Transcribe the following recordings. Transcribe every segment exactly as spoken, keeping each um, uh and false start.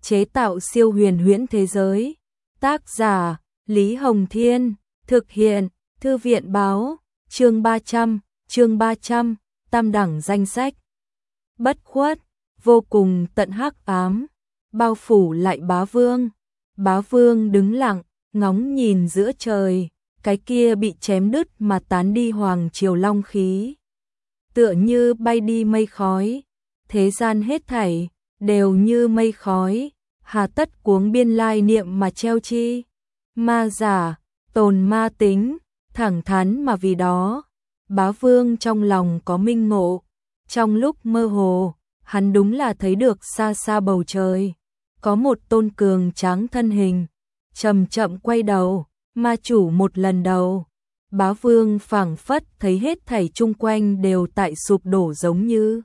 chế tạo siêu huyền huyễn thế giới. Tác giả Lý Hồng Thiên, thực hiện Thư viện Báo, chương ba trăm, chương ba trăm, tam đẳng danh sách. Bất khuất, vô cùng tận hắc ám, bao phủ lại Bá Vương. Bá Vương đứng lặng, ngóng nhìn giữa trời, cái kia bị chém đứt mà tán đi hoàng triều long khí. Tựa như bay đi mây khói, thế gian hết thảy, đều như mây khói, hà tất cuống biên lai niệm mà treo chi. Ma giả, tồn ma tính, thẳng thắn mà vì đó. Bá Vương trong lòng có minh ngộ, trong lúc mơ hồ, hắn đúng là thấy được xa xa bầu trời, có một tôn cường tráng thân hình, chậm chậm quay đầu, ma chủ một lần đầu. Bá Vương phảng phất thấy hết thảy chung quanh đều tại sụp đổ giống như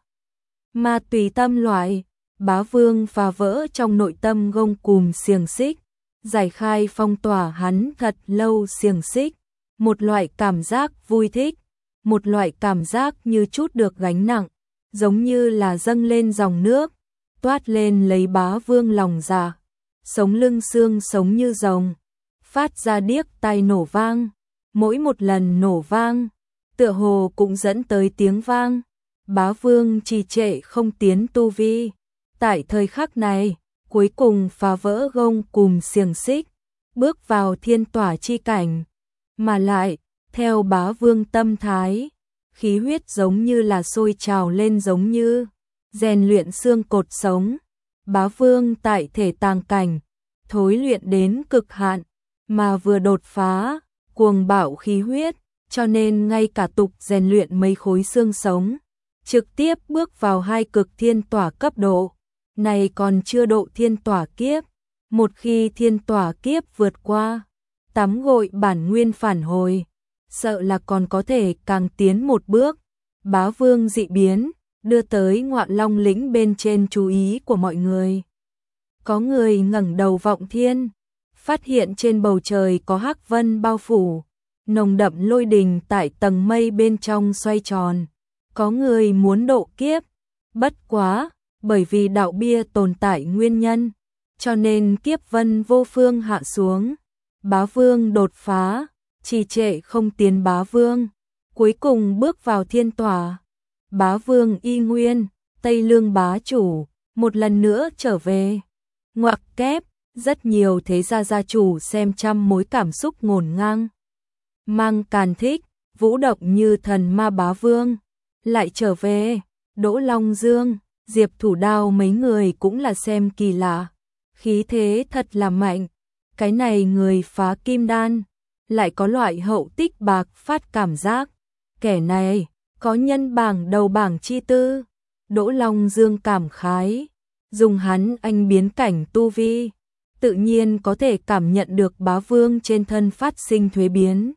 ma tùy tâm loại. Bá Vương phá vỡ trong nội tâm gông cùm xiềng xích, giải khai phong tỏa hắn thật lâu xiềng xích, một loại cảm giác vui thích, một loại cảm giác như chút được gánh nặng, giống như là dâng lên dòng nước, toát lên lấy Bá Vương lòng dạ, sống lưng xương sống như rồng, phát ra điếc tai nổ vang, mỗi một lần nổ vang, tựa hồ cũng dẫn tới tiếng vang. Bá Vương trì trệ không tiến tu vi, tại thời khắc này, cuối cùng phá vỡ gông cùm xiềng xích, bước vào thiên tỏa chi cảnh, mà lại, theo Bá Vương tâm thái, khí huyết giống như là sôi trào lên giống như rèn luyện xương cột sống. Bá Vương tại thể tàng cảnh, thối luyện đến cực hạn, mà vừa đột phá, cuồng bạo khí huyết, cho nên ngay cả tục rèn luyện mấy khối xương sống, trực tiếp bước vào hai cực thiên tỏa cấp độ. Này còn chưa độ thiên tỏa kiếp, một khi thiên tỏa kiếp vượt qua, tắm gội bản nguyên phản hồi, sợ là còn có thể càng tiến một bước. Bá Vương dị biến, đưa tới Ngọa Long lĩnh bên trên chú ý của mọi người. Có người ngẩng đầu vọng thiên, phát hiện trên bầu trời có hắc vân bao phủ, nồng đậm lôi đình tại tầng mây bên trong xoay tròn. Có người muốn độ kiếp, bất quá, bởi vì đạo bia tồn tại nguyên nhân, cho nên kiếp vân vô phương hạ xuống. Bá Vương đột phá, trì trệ không tiến. Bá Vương cuối cùng bước vào thiên tỏa. Bá Vương y nguyên, Tây Lương bá chủ, một lần nữa trở về. Ngoặc kép, rất nhiều thế gia gia chủ xem trăm mối cảm xúc ngổn ngang. Mang càn thích, vũ động như thần ma. Bá Vương lại trở về. Đỗ Long Dương, Diệp Thủ Đao mấy người cũng là xem kỳ lạ, khí thế thật là mạnh. Cái này người phá kim đan, lại có loại hậu tích bạc phát cảm giác. Kẻ này, có nhân bảng đầu bảng chi tư. Đỗ Long Dương cảm khái, dùng hắn anh biến cảnh tu vi, tự nhiên có thể cảm nhận được Bá Vương trên thân phát sinh thuế biến.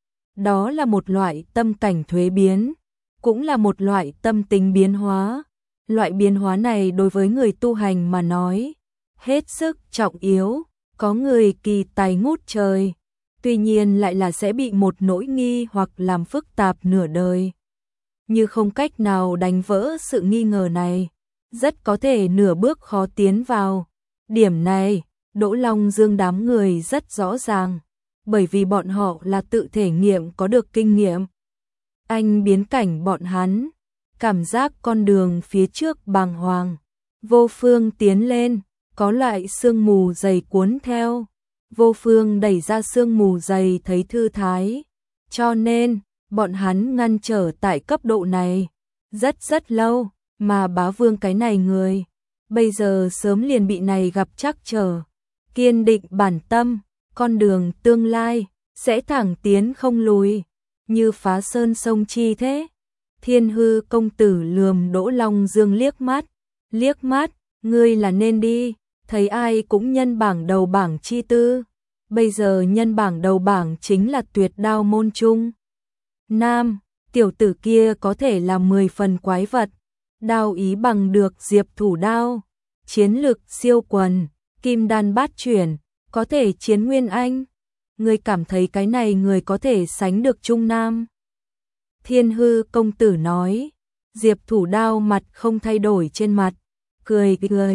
Đó là một loại tâm cảnh thuế biến, cũng là một loại tâm tính biến hóa. Loại biến hóa này đối với người tu hành mà nói, hết sức trọng yếu. Có người kỳ tài ngút trời, tuy nhiên lại là sẽ bị một nỗi nghi hoặc làm phức tạp nửa đời. Như không cách nào đánh vỡ sự nghi ngờ này, rất có thể nửa bước khó tiến vào. Điểm này, Đỗ Long Dương đám người rất rõ ràng, bởi vì bọn họ là tự thể nghiệm có được kinh nghiệm. Anh biến cảnh bọn hắn, cảm giác con đường phía trước bàng hoàng, vô phương tiến lên, có loại sương mù dày cuốn theo. Vô phương đẩy ra sương mù dày thấy thư thái, cho nên bọn hắn ngăn trở tại cấp độ này rất rất lâu, mà Bá Vương cái này người bây giờ sớm liền bị này gặp trắc trở, kiên định bản tâm, con đường tương lai sẽ thẳng tiến không lùi, như phá sơn sông chi thế. Thiên Hư công tử lườm Đỗ Long Dương liếc mắt, liếc mắt, ngươi là nên đi, thấy ai cũng nhân bảng đầu bảng chi tư. Bây giờ nhân bảng đầu bảng chính là Tuyệt Đao môn trung nam, tiểu tử kia có thể là mười phần quái vật, đao ý bằng được Diệp Thủ Đao, chiến lực siêu quần, kim đan bát chuyển, có thể chiến Nguyên Anh. Ngươi cảm thấy cái này người có thể sánh được trung nam? Thiên Hư công tử nói. Diệp Thủ Đao mặt không thay đổi trên mặt, cười cười,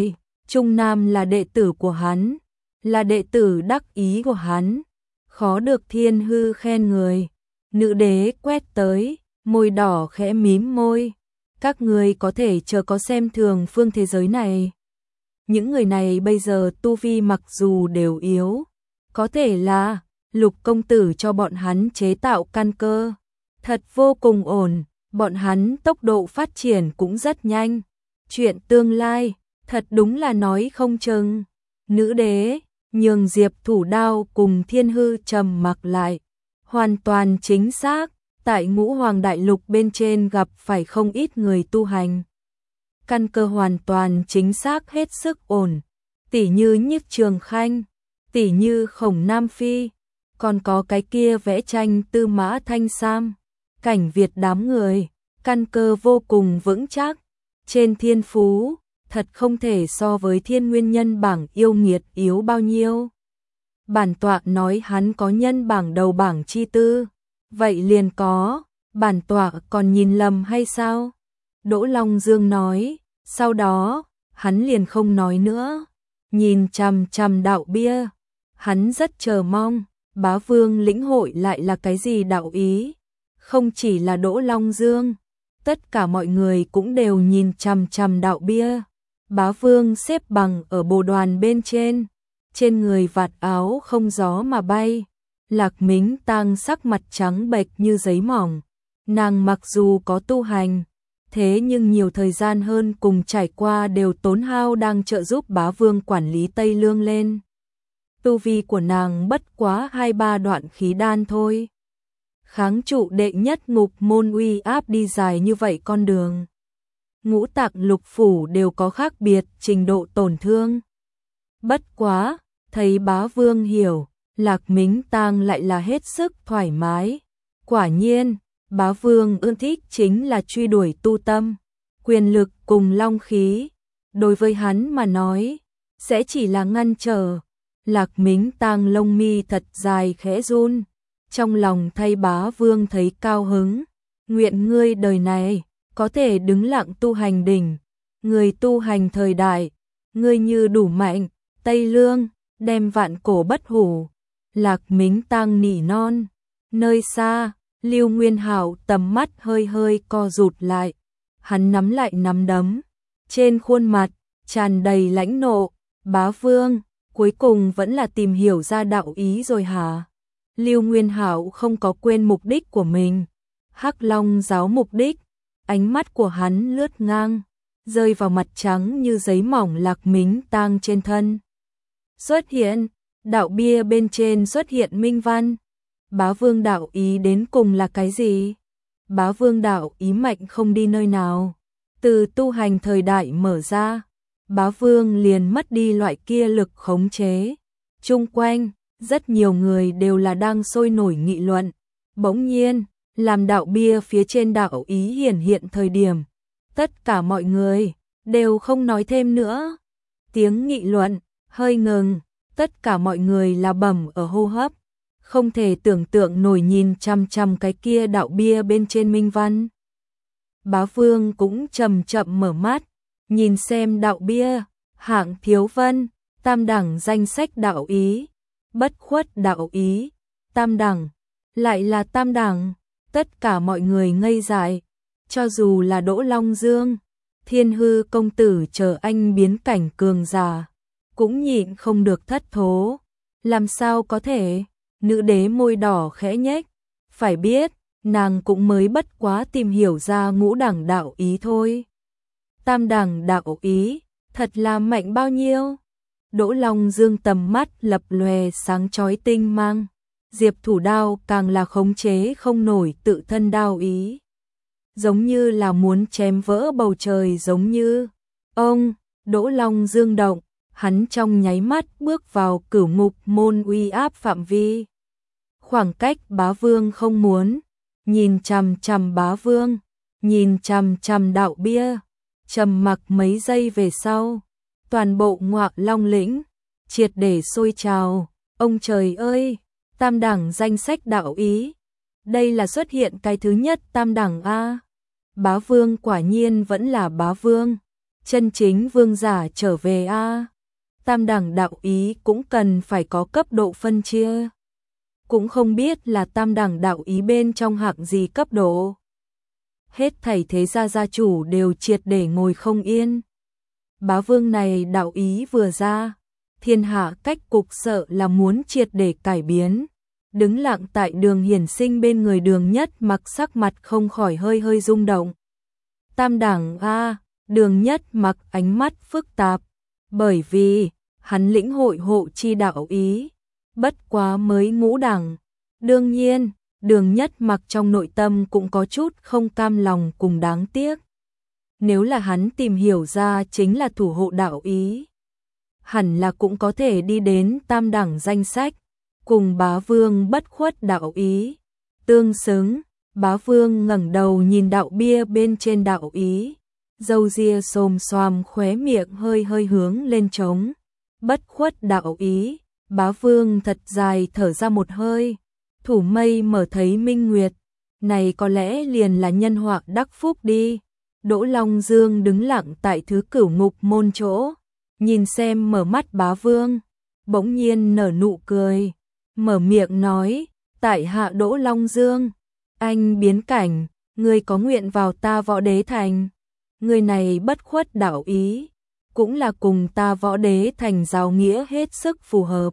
Trung Nam là đệ tử của hắn, là đệ tử đắc ý của hắn, khó được Thiên Hư khen người. Nữ đế quét tới, môi đỏ khẽ mím môi. Các người có thể chờ có xem thường phương thế giới này. Những người này bây giờ tu vi mặc dù đều yếu, có thể là Lục công tử cho bọn hắn chế tạo căn cơ, thật vô cùng ổn, bọn hắn tốc độ phát triển cũng rất nhanh. Chuyện tương lai, thật đúng là nói không chừng. Nữ đế, nhường Diệp Thủ Đao cùng Thiên Hư trầm mặc lại. Hoàn toàn chính xác, tại Ngũ Hoàng Đại Lục bên trên gặp phải không ít người tu hành. Căn cơ hoàn toàn chính xác hết sức ổn, tỉ như Nhiếp Trường Khanh, tỉ như Khổng Nam Phi, còn có cái kia vẽ tranh Tư Mã Thanh Sam, Cảnh Việt đám người, căn cơ vô cùng vững chắc. Trên thiên phú, thật không thể so với Thiên Nguyên Nhân bảng yêu nghiệt yếu bao nhiêu. Bản tọa nói hắn có nhân bảng đầu bảng chi tư, vậy liền có, bản tọa còn nhìn lầm hay sao? Đỗ Long Dương nói, sau đó, hắn liền không nói nữa, nhìn chằm chằm đạo bia, hắn rất chờ mong, Bá Vương lĩnh hội lại là cái gì đạo ý, không chỉ là Đỗ Long Dương, tất cả mọi người cũng đều nhìn chằm chằm đạo bia. Bá Vương xếp bằng ở bồ đoàn bên trên, trên người vạt áo không gió mà bay. Lạc Mính Tang sắc mặt trắng bệch như giấy mỏng, nàng mặc dù có tu hành, thế nhưng nhiều thời gian hơn cùng trải qua đều tốn hao đang trợ giúp Bá Vương quản lý Tây Lương lên. Tu vi của nàng bất quá hai ba đoạn khí đan thôi. Kháng trụ đệ nhất ngục môn uy áp đi dài như vậy con đường. Ngũ tạng lục phủ đều có khác biệt trình độ tổn thương. Bất quá, thấy Bá Vương hiểu, Lạc Mính Tang lại là hết sức thoải mái. Quả nhiên, Bá Vương ưa thích chính là truy đuổi tu tâm, quyền lực cùng long khí. Đối với hắn mà nói, sẽ chỉ là ngăn trở. Lạc Mính Tang lông mi thật dài khẽ run, trong lòng thay Bá Vương thấy cao hứng. Nguyện ngươi đời này có thể đứng lặng tu hành đỉnh, người tu hành thời đại, ngươi như đủ mạnh, Tây Lương đem vạn cổ bất hủ. Lạc Mính Tang nỉ non. Nơi xa, Lưu Nguyên Hạo tầm mắt hơi hơi co rụt lại, hắn nắm lại nắm đấm, trên khuôn mặt tràn đầy lãnh nộ. Bá Vương, cuối cùng vẫn là tìm hiểu ra đạo ý rồi hả? Lưu Nguyên Hạo không có quên mục đích của mình, Hắc Long giáo mục đích. Ánh mắt của hắn lướt ngang, rơi vào mặt trắng như giấy mỏng Lạc Mính Tang trên thân. Xuất hiện, đạo bia bên trên xuất hiện minh văn. Bá Vương đạo ý đến cùng là cái gì? Bá Vương đạo ý mạnh không đi nơi nào. Từ tu hành thời đại mở ra, Bá Vương liền mất đi loại kia lực khống chế. Chung quanh, rất nhiều người đều là đang sôi nổi nghị luận. Bỗng nhiên, làm đạo bia phía trên đạo ý hiển hiện thời điểm, tất cả mọi người đều không nói thêm nữa. Tiếng nghị luận hơi ngừng, tất cả mọi người là bẩm ở hô hấp, không thể tưởng tượng nổi nhìn chằm chằm cái kia đạo bia bên trên minh văn. Bá Vương cũng chậm chậm mở mắt, nhìn xem đạo bia, hạng thiếu vân, tam đẳng danh sách đạo ý, bất khuất đạo ý, tam đẳng, lại là tam đẳng. Tất cả mọi người ngây dại, cho dù là Đỗ Long Dương, Thiên Hư công tử chờ anh biến cảnh cường giả, cũng nhịn không được thất thố. Làm sao có thể? Nữ đế môi đỏ khẽ nhếch, phải biết, nàng cũng mới bất quá tìm hiểu ra ngũ đẳng đạo ý thôi. Tam đẳng đạo ý, thật là mạnh bao nhiêu? Đỗ Long Dương tầm mắt lập lòe sáng chói tinh mang. Diệp Thủ Đao càng là khống chế không nổi tự thân đao ý. Giống như là muốn chém vỡ bầu trời giống như. Ông, Đỗ Long Dương động, hắn trong nháy mắt bước vào cửu ngục môn uy áp phạm vi. Khoảng cách Bá Vương không muốn, nhìn chằm chằm Bá Vương, nhìn chằm chằm đạo bia, trầm mặc mấy giây về sau. Toàn bộ Ngọa Long lĩnh, triệt để sôi trào, ông trời ơi! Tam đẳng danh sách đạo ý. Đây là xuất hiện cái thứ nhất tam đẳng A. Bá Vương quả nhiên vẫn là Bá Vương. chân chính vương giả trở về a. Tam đẳng đạo ý cũng cần phải có cấp độ phân chia. Cũng không biết là tam đẳng đạo ý bên trong hạng gì cấp độ. Hết thảy thế gia gia chủ đều triệt để ngồi không yên. Bá vương này đạo ý vừa ra, thiên hạ cách cục sợ là muốn triệt để cải biến. Đứng lặng tại Đường Hiển Sinh bên người Đường Nhất Mặc sắc mặt không khỏi hơi hơi rung động. Tam đẳng a, Đường Nhất Mặc ánh mắt phức tạp, bởi vì hắn lĩnh hội hộ chi đạo ý, bất quá mới ngũ đẳng. Đương nhiên, Đường Nhất Mặc trong nội tâm cũng có chút không cam lòng cùng đáng tiếc. Nếu là hắn tìm hiểu ra chính là thủ hộ đạo ý, hẳn là cũng có thể đi đến tam đẳng danh sách, cùng bá vương bất khuất đạo ý tương xứng. Bá vương ngẩng đầu nhìn đạo bia bên trên đạo ý, râu ria xồm xoàm, khóe miệng hơi hơi hướng lên trống. Bất khuất đạo ý, bá vương thật dài thở ra một hơi. Thủ mây mở thấy minh nguyệt, này có lẽ liền là nhân họa đắc phúc đi. Đỗ Long Dương đứng lặng tại thứ cửu ngục môn chỗ, nhìn xem mở mắt bá vương, bỗng nhiên nở nụ cười, mở miệng nói, tại hạ Đỗ Long Dương, anh biến cảnh, ngươi có nguyện vào ta Võ Đế Thành. Người này bất khuất đạo ý, cũng là cùng ta Võ Đế Thành giáo nghĩa hết sức phù hợp.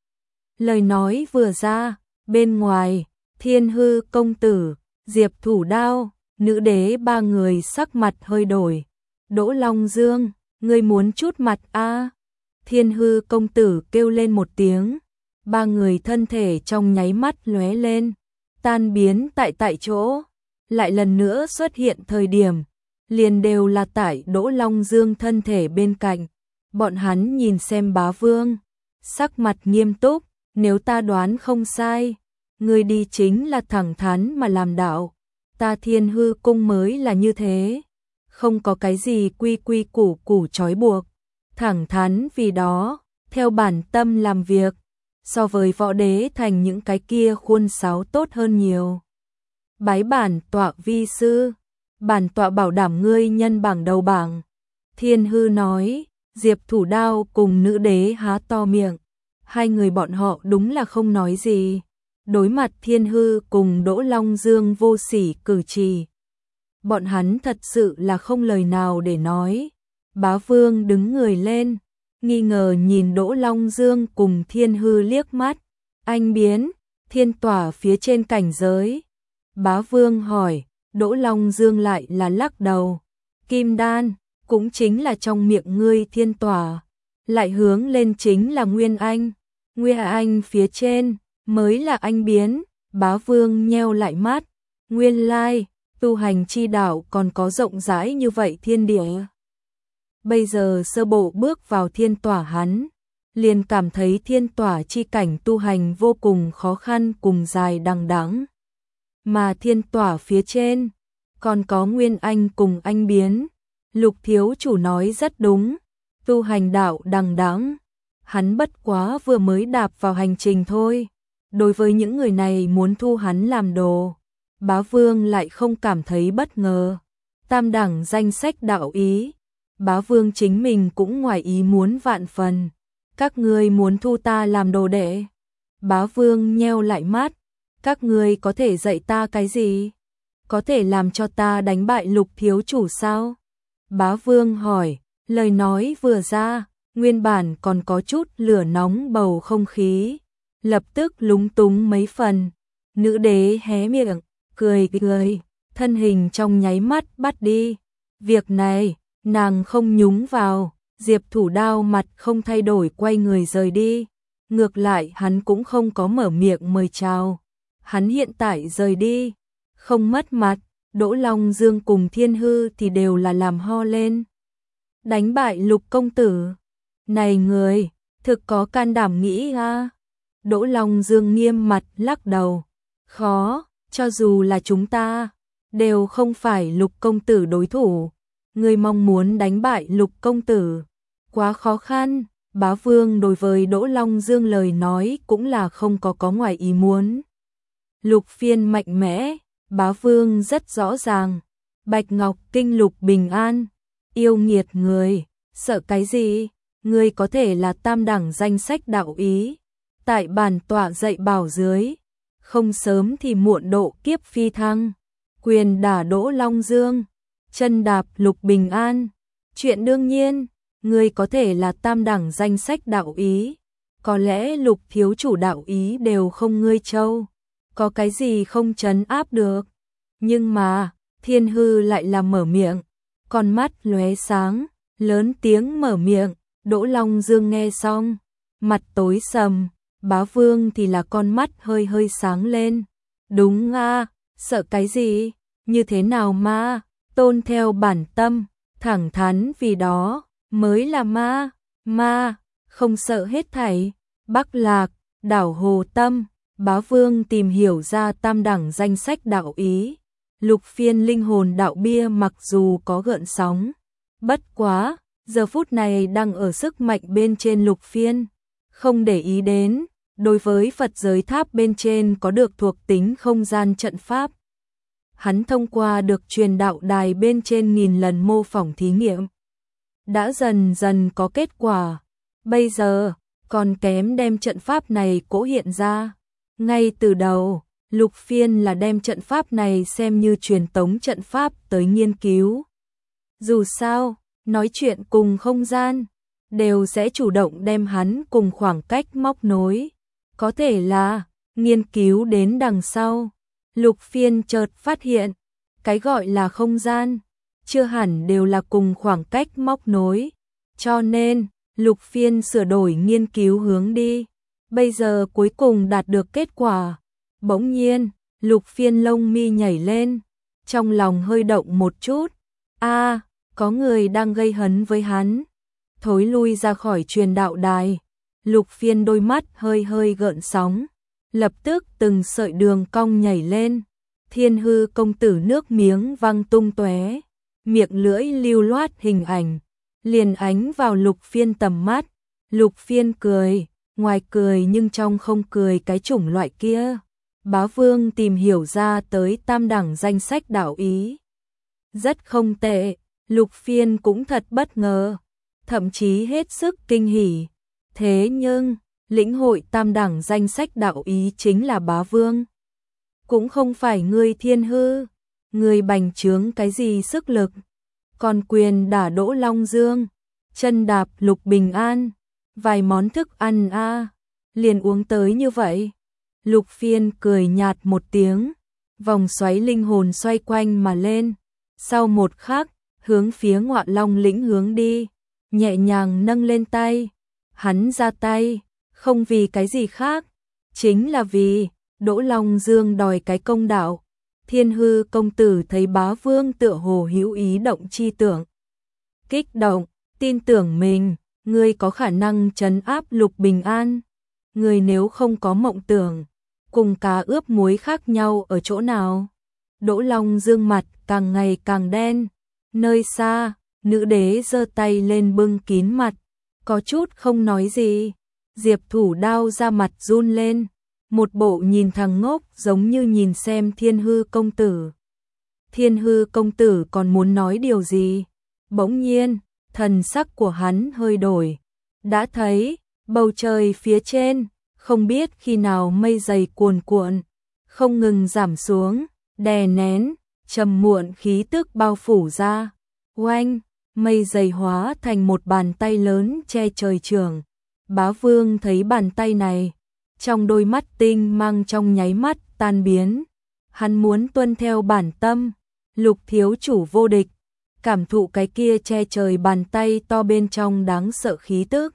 Lời nói vừa ra, bên ngoài, Thiên Hư công tử, Diệp Thủ Đao, nữ đế ba người sắc mặt hơi đổi. Đỗ Long Dương, ngươi muốn chút mặt a? Thiên Hư công tử kêu lên một tiếng, ba người thân thể trong nháy mắt lóe lên, tan biến tại tại chỗ, lại lần nữa xuất hiện thời điểm, liền đều là tại Đỗ Long Dương thân thể bên cạnh. Bọn hắn nhìn xem bá vương, sắc mặt nghiêm túc, nếu ta đoán không sai, ngươi đi chính là thẳng thắn mà làm đạo. Ta Thiên Hư cung mới là như thế, không có cái gì quy quy củ củ trói buộc, thẳng thắn vì đó, theo bản tâm làm việc, so với Võ Đế Thành những cái kia khuôn sáo tốt hơn nhiều. Bái bản tọa vi sư, bản tọa bảo đảm ngươi nhân bảng đầu bảng. Thiên Hư nói. Diệp Thủ Đao cùng nữ đế há to miệng, hai người bọn họ đúng là không nói gì. Đối mặt Thiên Hư cùng Đỗ Long Dương vô sỉ cử chỉ, bọn hắn thật sự là không lời nào để nói. Bá vương đứng người lên, nghi ngờ nhìn Đỗ Long Dương cùng Thiên Hư liếc mắt. Anh biến, thiên tỏa phía trên cảnh giới. Bá vương hỏi, Đỗ Long Dương lại là lắc đầu. Kim đan, cũng chính là trong miệng ngươi thiên tỏa, lại hướng lên chính là Nguyên Anh. Nguyên Anh phía trên mới là anh biến. Bá vương nheo lại mắt, nguyên lai, tu hành chi đạo còn có rộng rãi như vậy thiên địa. Bây giờ sơ bộ bước vào thiên tỏa hắn, liền cảm thấy thiên tỏa chi cảnh tu hành vô cùng khó khăn cùng dài đằng đẵng. Mà thiên tỏa phía trên, còn có Nguyên Anh cùng anh biến. Lục thiếu chủ nói rất đúng, tu hành đạo đằng đẵng, hắn bất quá vừa mới đạp vào hành trình thôi. Đối với những người này muốn thu hắn làm đồ, bá vương lại không cảm thấy bất ngờ. Tam đẳng danh sách đạo ý, bá vương chính mình cũng ngoài ý muốn vạn phần. Các ngươi muốn thu ta làm đồ đệ? Bá vương nheo lại mắt, các ngươi có thể dạy ta cái gì? Có thể làm cho ta đánh bại Lục thiếu chủ sao? Bá vương hỏi, lời nói vừa ra, nguyên bản còn có chút lửa nóng bầu không khí, lập tức lúng túng mấy phần. Nữ đế hé miệng, cười cười, thân hình trong nháy mắt bắt đi. Việc này, nàng không nhúng vào. Diệp Thủ Đao mặt không thay đổi quay người rời đi. Ngược lại hắn cũng không có mở miệng mời chào. Hắn hiện tại rời đi, không mất mặt. Đỗ Long Dương cùng Thiên Hư thì đều là làm ho lên. Đánh bại Lục công tử. Này người, thực có can đảm nghĩ à? Đỗ Long Dương nghiêm mặt lắc đầu. Khó, cho dù là chúng ta, đều không phải Lục công tử đối thủ. Người mong muốn đánh bại Lục công tử, quá khó khăn. Bá vương đối với Đỗ Long Dương lời nói cũng là không có có ngoài ý muốn. Lục phiên mạnh mẽ, bá vương rất rõ ràng. Bạch Ngọc Kinh Lục bình an, Yêu nghiệt người, sợ cái gì? Ngươi có thể là tam đẳng danh sách đạo ý. Tại bản tọa dạy bảo dưới, không sớm thì muộn độ kiếp phi thăng. Quyền đả Đỗ Long Dương, chân đạp Lục Bình An. Chuyện đương nhiên, ngươi có thể là tam đẳng danh sách đạo ý. Có lẽ Lục thiếu chủ đạo ý đều không ngươi châu. Có cái gì không trấn áp được. Nhưng mà, Thiên Hư lại là mở miệng. Con mắt lóe sáng, lớn tiếng mở miệng. Đỗ Long Dương nghe xong, mặt tối sầm. Bá Vương thì là con mắt hơi hơi sáng lên. Đúng a, sợ cái gì? Như thế nào ma? Tôn theo bản tâm, thẳng thắn vì đó, mới là ma. Ma, không sợ hết thảy. Bắc Lạc, đảo Hồ Tâm, Bá Vương tìm hiểu ra tam đẳng danh sách đạo ý. Lục phiên linh hồn đạo bia mặc dù có gợn sóng. Bất quá, giờ phút này đang ở sức mạnh bên trên lục phiên. Không để ý đến, đối với Phật giới tháp bên trên có được thuộc tính không gian trận pháp. Hắn thông qua được truyền đạo đài bên trên nghìn lần mô phỏng thí nghiệm. Đã dần dần có kết quả. Bây giờ, còn kém đem trận pháp này cỗ hiện ra. Ngay từ đầu, lục phiên là đem trận pháp này xem như truyền tống trận pháp tới nghiên cứu. Dù sao, nói chuyện cùng không gian, đều sẽ chủ động đem hắn cùng khoảng cách móc nối. Có thể là, nghiên cứu đến đằng sau, lục phiên chợt phát hiện, cái gọi là không gian, chưa hẳn đều là cùng khoảng cách móc nối. Cho nên, lục phiên sửa đổi nghiên cứu hướng đi. Bây giờ cuối cùng đạt được kết quả. Bỗng nhiên, lục phiên lông mi nhảy lên, trong lòng hơi động một chút. A, có người đang gây hấn với hắn. Thối lui ra khỏi truyền đạo đài. Lục phiên đôi mắt hơi hơi gợn sóng. Lập tức từng sợi đường cong nhảy lên. Thiên Hư công tử nước miếng văng tung tóe, miệng lưỡi lưu loát hình ảnh, liền ánh vào lục phiên tầm mắt. Lục phiên cười, ngoài cười nhưng trong không cười cái chủng loại kia. Bá Vương tìm hiểu ra tới tam đẳng danh sách đạo ý. Rất không tệ, lục phiên cũng thật bất ngờ, thậm chí hết sức kinh hỉ. Thế nhưng, lĩnh hội tam đẳng danh sách đạo ý chính là Bá Vương. Cũng không phải người Thiên Hư, người bành trướng cái gì sức lực. Còn quyền đả Đỗ Long Dương, chân đạp Lục Bình An, vài món thức ăn a à, liền uống tới như vậy. Lục phiên cười nhạt một tiếng, vòng xoáy linh hồn xoay quanh mà lên. Sau một khắc, hướng phía Ngọa Long lĩnh hướng đi, nhẹ nhàng nâng lên tay. Hắn ra tay, không vì cái gì khác, chính là vì Đỗ Long Dương đòi cái công đạo. Thiên Hư công tử thấy Bá Vương tựa hồ hữu ý động chi tưởng. Kích động, tin tưởng mình, ngươi có khả năng trấn áp Lục Bình An. Ngươi nếu không có mộng tưởng, cùng cá ướp muối khác nhau ở chỗ nào? Đỗ Long Dương mặt càng ngày càng đen. Nơi xa, nữ đế giơ tay lên bưng kín mặt, có chút không nói gì. Diệp Thủ Đao ra mặt run lên, một bộ nhìn thằng ngốc giống như nhìn xem Thiên Hư công tử. Thiên Hư công tử còn muốn nói điều gì? Bỗng nhiên, thần sắc của hắn hơi đổi. Đã thấy, bầu trời phía trên, không biết khi nào mây dày cuồn cuộn, không ngừng giảm xuống, đè nén, trầm muộn khí tức bao phủ ra. Oanh, mây dày hóa thành một bàn tay lớn che trời trường. Bá Vương thấy bàn tay này, trong đôi mắt tinh mang trong nháy mắt tan biến. Hắn muốn tuân theo bản tâm, Lục thiếu chủ vô địch, cảm thụ cái kia che trời bàn tay to bên trong đáng sợ khí tức.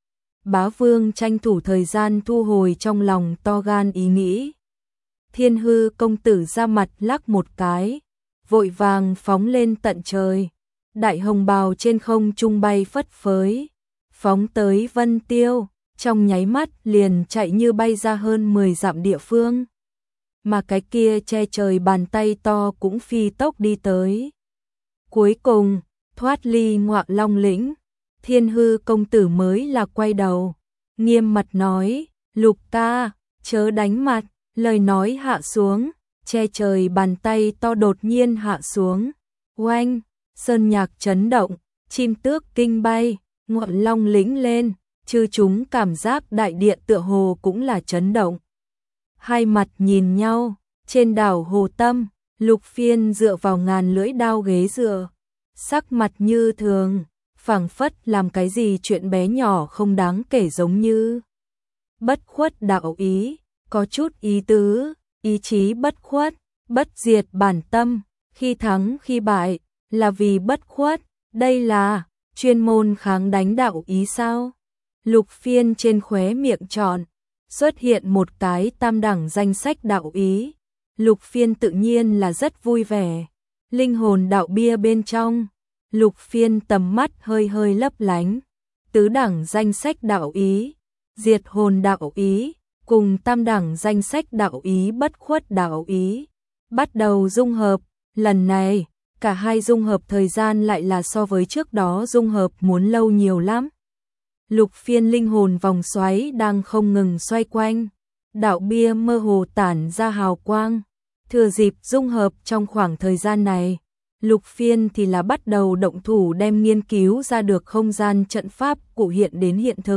Bá Vương tranh thủ thời gian thu hồi trong lòng to gan ý nghĩ. Thiên Hư công tử ra mặt lắc một cái, vội vàng phóng lên tận trời. Đại hồng bào trên không trung bay phất phới, phóng tới Vân Tiêu, trong nháy mắt liền chạy như bay ra hơn mười dặm địa phương. Mà cái kia che trời bàn tay to cũng phi tốc đi tới. Cuối cùng, thoát ly Ngọa Long lĩnh, Thiên Hư công tử mới là quay đầu, nghiêm mặt nói, Lục ca, chớ đánh mặt. Lời nói hạ xuống, che trời bàn tay to đột nhiên hạ xuống. Oanh, sơn nhạc chấn động, chim tước kinh bay, ngọn long lĩnh lên, chư chúng cảm giác đại địa tựa hồ cũng là chấn động. Hai mặt nhìn nhau, trên đảo Hồ Tâm, Lục Phiên dựa vào ngàn lưỡi đao ghế dựa, sắc mặt như thường, phảng phất làm cái gì chuyện bé nhỏ không đáng kể giống như. Bất khuất đạo ý, có chút ý tứ, ý chí bất khuất, bất diệt bản tâm, khi thắng khi bại, là vì bất khuất, đây là chuyên môn kháng đánh đạo ý sao? Lục Phiên trên khóe miệng tròn, xuất hiện một cái tam đẳng danh sách đạo ý. Lục Phiên tự nhiên là rất vui vẻ. Linh hồn đạo bia bên trong, Lục Phiên tầm mắt hơi hơi lấp lánh. Tứ đẳng danh sách đạo ý, diệt hồn đạo ý, cùng tam đẳng danh sách đạo ý bất khuất đạo ý. Bắt đầu dung hợp, lần này, cả hai dung hợp thời gian lại là so với trước đó dung hợp muốn lâu nhiều lắm. Lục Phiên linh hồn vòng xoáy đang không ngừng xoay quanh, đạo bia mơ hồ tản ra hào quang. Thừa dịp dung hợp trong khoảng thời gian này, Lục Phiên thì là bắt đầu động thủ đem nghiên cứu ra được không gian trận pháp cụ hiện đến hiện thực.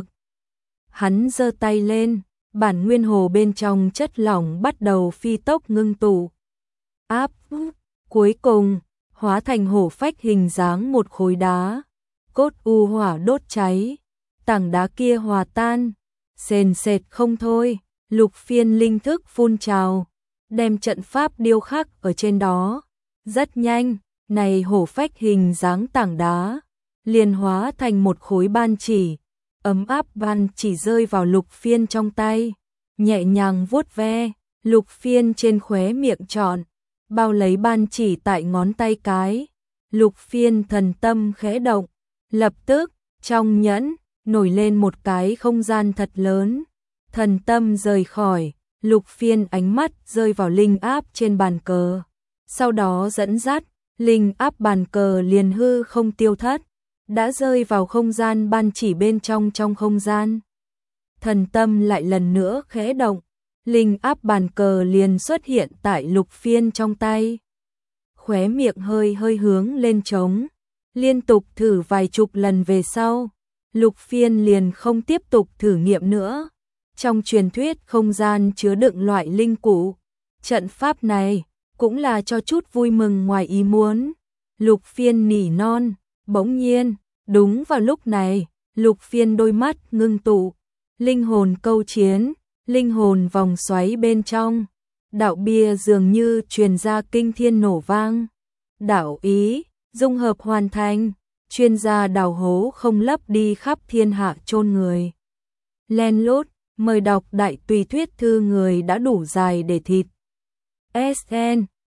Hắn giơ tay lên, bản nguyên hồ bên trong chất lỏng bắt đầu phi tốc ngưng tụ. Áp, cuối cùng, hóa thành hổ phách hình dáng một khối đá. Cốt u hỏa đốt cháy, tảng đá kia hòa tan, sền sệt không thôi. Lục Phiên linh thức phun trào, đem trận pháp điêu khắc ở trên đó. Rất nhanh, này hổ phách hình dáng tảng đá, liền hóa thành một khối ban chỉ. Ấm áp ban chỉ rơi vào Lục Phiên trong tay, nhẹ nhàng vuốt ve, Lục Phiên trên khóe miệng tròn, bao lấy ban chỉ tại ngón tay cái. Lục Phiên thần tâm khẽ động, lập tức, trong nhẫn, nổi lên một cái không gian thật lớn. Thần tâm rời khỏi, Lục Phiên ánh mắt rơi vào linh áp trên bàn cờ. Sau đó dẫn dắt, linh áp bàn cờ liền hư không tiêu thất, đã rơi vào không gian ban chỉ bên trong trong không gian. Thần tâm lại lần nữa khẽ động, linh áp bàn cờ liền xuất hiện tại Lục Phiên trong tay. Khóe miệng hơi hơi hướng lên trống, liên tục thử vài chục lần về sau, Lục Phiên liền không tiếp tục thử nghiệm nữa. Trong truyền thuyết không gian chứa đựng loại linh cụ, trận pháp này cũng là cho chút vui mừng ngoài ý muốn. Lục Phiên nỉ non, bỗng nhiên, đúng vào lúc này, Lục Phiên đôi mắt ngưng tụ, linh hồn câu chiến, linh hồn vòng xoáy bên trong, đạo bia dường như truyền ra kinh thiên nổ vang. Đạo ý, dung hợp hoàn thành, chuyên gia đào hố không lấp đi khắp thiên hạ chôn người. Len lút, mời đọc đại tùy thuyết thư người đã đủ dài để thịt. ét en